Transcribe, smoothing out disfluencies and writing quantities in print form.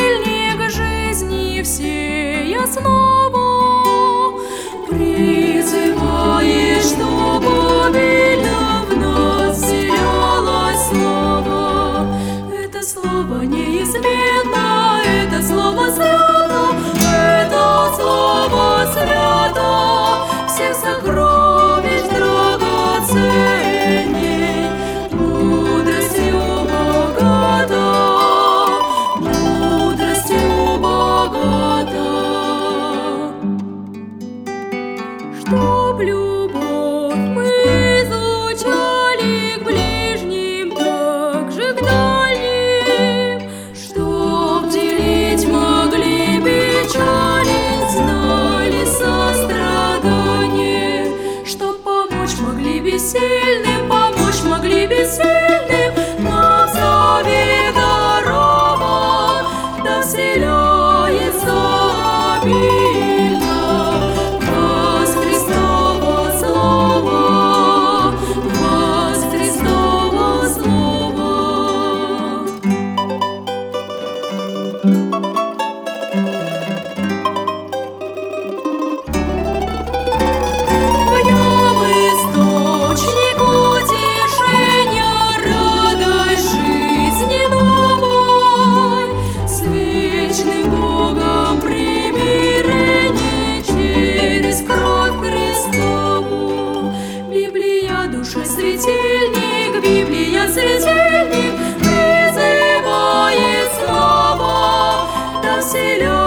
светильник жизни всей основа, призывает, чтоб обильно в нас вселялось слово. Это слово неизменно, это слово свято, это слово свято, всех сокровищ драгоценней, мудростью богата, мудростью богата. Чтоб любовь мы изучали к ближним, так же к дальним, чтоб делить могли печали, знали сострадание, чтоб помочь могли бессильным, помочь могли бессильным, нам заведомо, да вселяется обильно вас Христово слово, вас Христово слово. В нем источник утешения, радость жизни новой, с вечным Богом примирение через кровь Христову. Библия душа светильник, Библия светильник, призывает слова, да вселяется